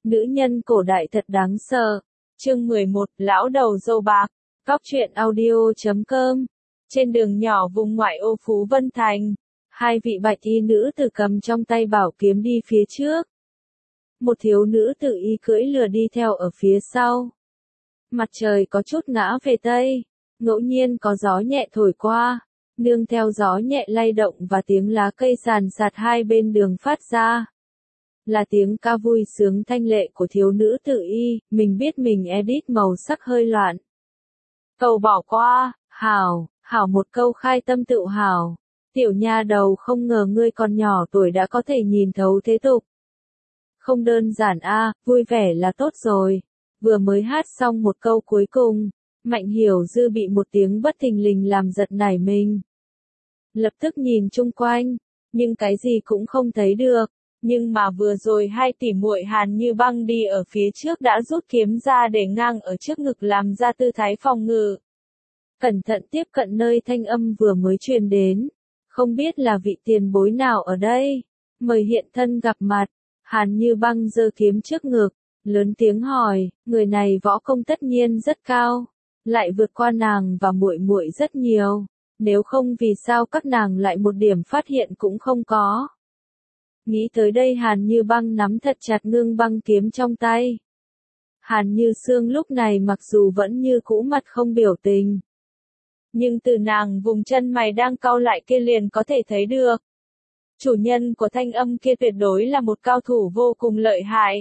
Nữ nhân cổ đại thật đáng sợ. Chương 11, Lão đầu râu bạc. Cóc truyện audio.com. Trên đường nhỏ vùng ngoại ô Phú Vân Thành, hai vị bạch y nữ tử cầm trong tay bảo kiếm đi phía trước. Một thiếu nữ tự y cưỡi lừa đi theo ở phía sau. Mặt trời có chút ngã về tây, ngẫu nhiên có gió nhẹ thổi qua, nương theo gió nhẹ lay động và tiếng lá cây sàn sạt hai bên đường phát ra. Là tiếng ca vui sướng thanh lệ của thiếu nữ tự y, mình biết mình edit màu sắc hơi loạn. Cầu bỏ qua, hảo một câu khai tâm tự hảo. Tiểu nha đầu, không ngờ ngươi còn nhỏ tuổi đã có thể nhìn thấu thế tục. Không đơn giản a, vui vẻ là tốt rồi. Vừa mới hát xong một câu cuối cùng, Mạnh Hiểu Dư bị một tiếng bất thình lình làm giật nảy mình. Lập tức nhìn chung quanh, nhưng cái gì cũng không thấy được. Nhưng mà vừa rồi hai tỷ muội Hàn Như Băng đi ở phía trước đã rút kiếm ra để ngang ở trước ngực làm ra tư thái phòng ngự. Cẩn thận tiếp cận nơi thanh âm vừa mới truyền đến. Không biết là vị tiền bối nào ở đây. Mời hiện thân gặp mặt. Hàn Như Băng giơ kiếm trước ngực, lớn tiếng hỏi, người này võ công tất nhiên rất cao, lại vượt qua nàng và muội muội rất nhiều. Nếu không vì sao các nàng lại một điểm phát hiện cũng không có. Nghĩ tới đây Hàn Như Băng nắm thật chặt ngưng băng kiếm trong tay. Hàn Như Sương lúc này mặc dù vẫn như cũ mặt không biểu tình, nhưng từ nàng vùng chân mày đang cau lại kia liền có thể thấy được. Chủ nhân của thanh âm kia tuyệt đối là một cao thủ vô cùng lợi hại.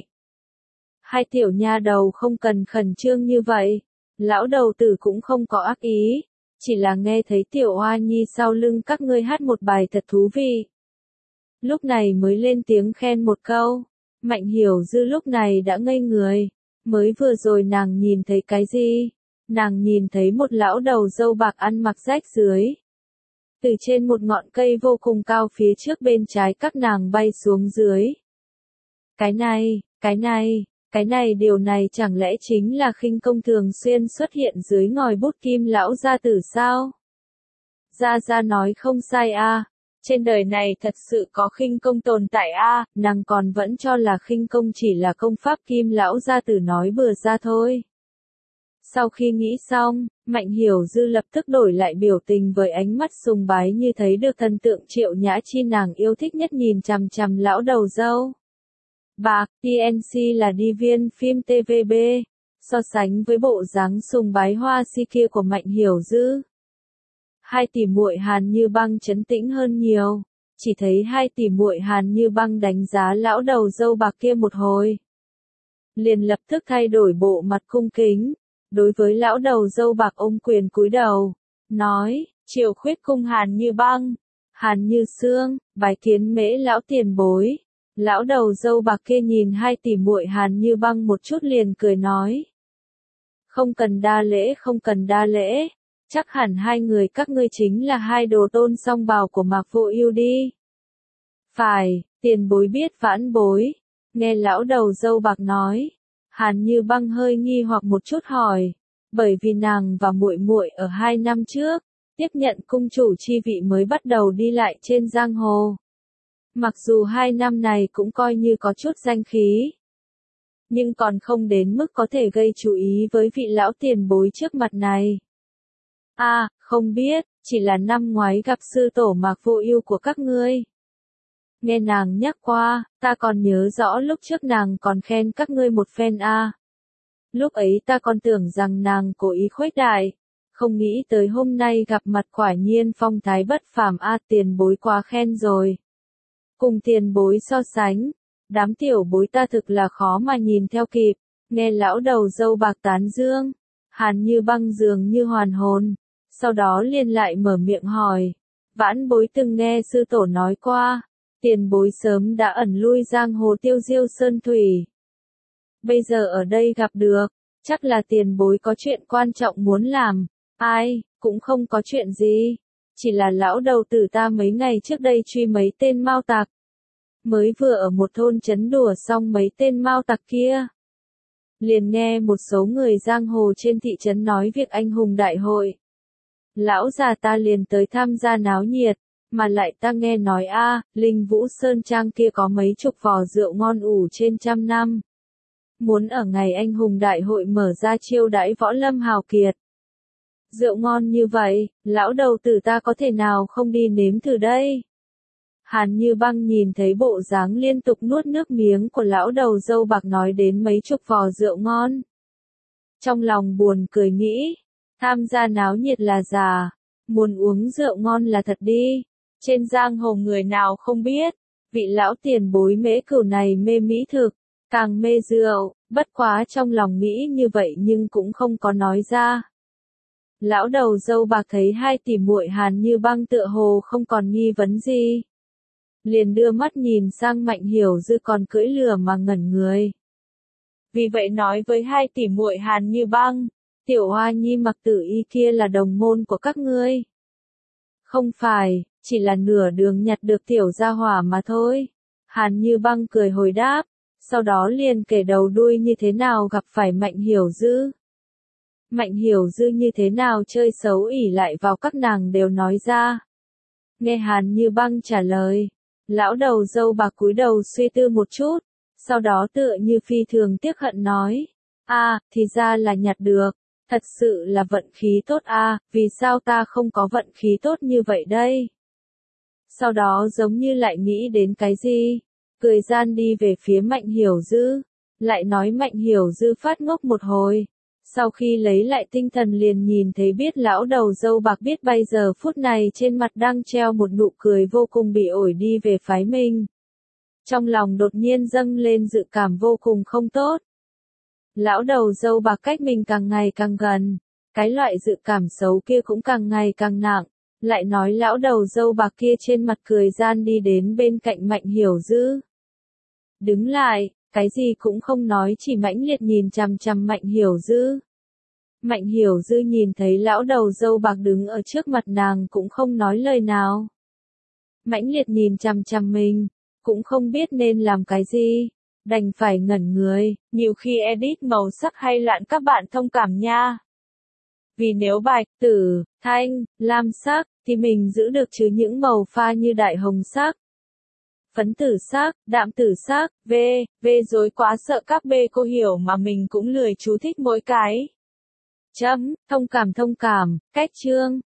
Hai tiểu nha đầu không cần khẩn trương như vậy. Lão đầu tử cũng không có ác ý. Chỉ là nghe thấy tiểu oa nhi sau lưng các ngươi hát một bài thật thú vị. Lúc này mới lên tiếng khen một câu. Mạnh Hiểu Dư lúc này đã ngây người. Mới vừa rồi nàng nhìn thấy cái gì? Nàng nhìn thấy một lão đầu râu bạc ăn mặc rách rưới. Từ trên một ngọn cây vô cùng cao phía trước bên trái các nàng bay xuống dưới. Cái này điều này chẳng lẽ chính là khinh công thường xuyên xuất hiện dưới ngòi bút Kim lão gia tử sao? Gia nói không sai a. Trên đời này thật sự có khinh công tồn tại a. Nàng còn vẫn cho là khinh công chỉ là công pháp Kim lão gia tử nói bừa ra thôi. Sau khi nghĩ xong, Mạnh Hiểu Dư lập tức đổi lại biểu tình với ánh mắt sùng bái như thấy được thần tượng Triệu Nhã Chi nàng yêu thích nhất nhìn chằm chằm lão đầu râu bạc. TNC là đi viên phim TVB, so sánh với bộ dáng sùng bái hoa si kia của Mạnh Hiểu Dư. Hai tỷ muội Hàn Như Băng trấn tĩnh hơn nhiều, chỉ thấy hai tỷ muội Hàn Như Băng đánh giá lão đầu râu bạc kia một hồi. Liền lập tức thay đổi bộ mặt cung kính. Đối với lão đầu râu bạc ôm quyền cúi đầu, nói, Triều Khuyết cung Hàn Như Băng, Hàn Như Sương, bái kiến Mễ lão tiền bối. Lão đầu râu bạc kia nhìn hai tỷ muội Hàn Như Băng một chút liền cười nói. Không cần đa lễ, chắc hẳn hai người các ngươi chính là hai đồ tôn song bào của Mạc Vô Ưu đi. Phải, tiền bối biết vãn bối. Nghe lão đầu râu bạc nói. Hàn Như Băng hơi nghi hoặc một chút hỏi, bởi vì nàng và muội muội ở 2 năm trước, tiếp nhận cung chủ chi vị mới bắt đầu đi lại trên giang hồ. Mặc dù 2 năm này cũng coi như có chút danh khí, nhưng còn không đến mức có thể gây chú ý với vị lão tiền bối trước mặt này. Không biết, chỉ là năm ngoái gặp sư tổ Mạc Vô Ưu của các ngươi. Nghe nàng nhắc qua, ta còn nhớ rõ lúc trước nàng còn khen các ngươi một phen a. Lúc ấy ta còn tưởng rằng nàng cố ý khuếch đại, không nghĩ tới hôm nay gặp mặt quả nhiên phong thái bất phàm a. Tiền bối quá khen rồi. Cùng tiền bối so sánh, đám tiểu bối ta thực là khó mà nhìn theo kịp. Nghe lão đầu râu bạc tán dương, Hàn Như Băng dường như hoàn hồn, sau đó liền lại mở miệng hỏi, vãn bối từng nghe sư tổ nói qua. Tiền bối sớm đã ẩn lui giang hồ tiêu diêu sơn thủy. Bây giờ ở đây gặp được, chắc là tiền bối có chuyện quan trọng muốn làm. Ai, cũng không có chuyện gì. Chỉ là lão đầu tử ta mấy ngày trước đây truy mấy tên mao tặc. Mới vừa ở một thôn trấn đùa xong mấy tên mao tặc kia. Liền nghe một số người giang hồ trên thị trấn nói việc anh hùng đại hội. Lão già ta liền tới tham gia náo nhiệt. Mà lại ta nghe nói Linh Vũ Sơn Trang kia có mấy chục vò rượu ngon ủ trên 100 năm. muốn ở ngày anh hùng đại hội mở ra chiêu đãi võ lâm hào kiệt. Rượu ngon như vậy, lão đầu tử ta có thể nào không đi nếm thử đây? Hàn Như Băng nhìn thấy bộ dáng liên tục nuốt nước miếng của lão đầu râu bạc nói đến mấy chục vò rượu ngon. Trong lòng buồn cười nghĩ, tham gia náo nhiệt là già, muốn uống rượu ngon là thật đi. Trên giang hồ người nào không biết, vị lão tiền bối Mễ Cửu này mê mỹ thực, càng mê rượu, bất quá trong lòng nghĩ như vậy nhưng cũng không có nói ra. Lão đầu râu bạc thấy hai tỷ muội Hàn Như Băng tựa hồ không còn nghi vấn gì, liền đưa mắt nhìn sang Mạnh Hiểu Dư còn cưỡi lửa mà ngẩn người. Vì vậy nói với hai tỷ muội Hàn Như Băng, tiểu Hoa Nhi Mặc Tử Y kia là đồng môn của các ngươi. Không phải, chỉ là nửa đường nhặt được tiểu gia hỏa mà thôi. Hàn Như Băng cười hồi đáp, sau đó liền kể đầu đuôi như thế nào gặp phải Mạnh Hiểu Dư. Mạnh Hiểu Dư như thế nào chơi xấu ỉ lại vào các nàng đều nói ra. Nghe Hàn Như Băng trả lời, lão đầu râu bạc cúi đầu suy tư một chút, sau đó tựa như phi thường tiếc hận nói, thì ra là nhặt được, thật sự là vận khí tốt vì sao ta không có vận khí tốt như vậy đây? Sau đó giống như lại nghĩ đến cái gì, cười gian đi về phía Mạnh Hiểu Dư, lại nói Mạnh Hiểu Dư phát ngốc một hồi. Sau khi lấy lại tinh thần liền nhìn thấy biết lão đầu râu bạc biết bây giờ phút này trên mặt đang treo một nụ cười vô cùng bị ổi đi về phái mình. Trong lòng đột nhiên dâng lên dự cảm vô cùng không tốt. Lão đầu râu bạc cách mình càng ngày càng gần, cái loại dự cảm xấu kia cũng càng ngày càng nặng, lại nói lão đầu râu bạc kia trên mặt cười gian đi đến bên cạnh Mạnh Hiểu Dư. Đứng lại, cái gì cũng không nói chỉ mãnh liệt nhìn chằm chằm Mạnh Hiểu Dư. Mạnh Hiểu Dư nhìn thấy lão đầu râu bạc đứng ở trước mặt nàng cũng không nói lời nào. Mãnh liệt nhìn chằm chằm mình, cũng không biết nên làm cái gì, đành phải ngẩn người, nhiều khi edit màu sắc hay lạn các bạn thông cảm nha. Vì nếu bạch, tử, thanh, lam sắc, thì mình giữ được chứ những màu pha như đại hồng sắc, phấn tử sắc, đạm tử sắc, v rối quá sợ các bê cô hiểu mà mình cũng lười chú thích mỗi cái. Thông cảm, cách chương.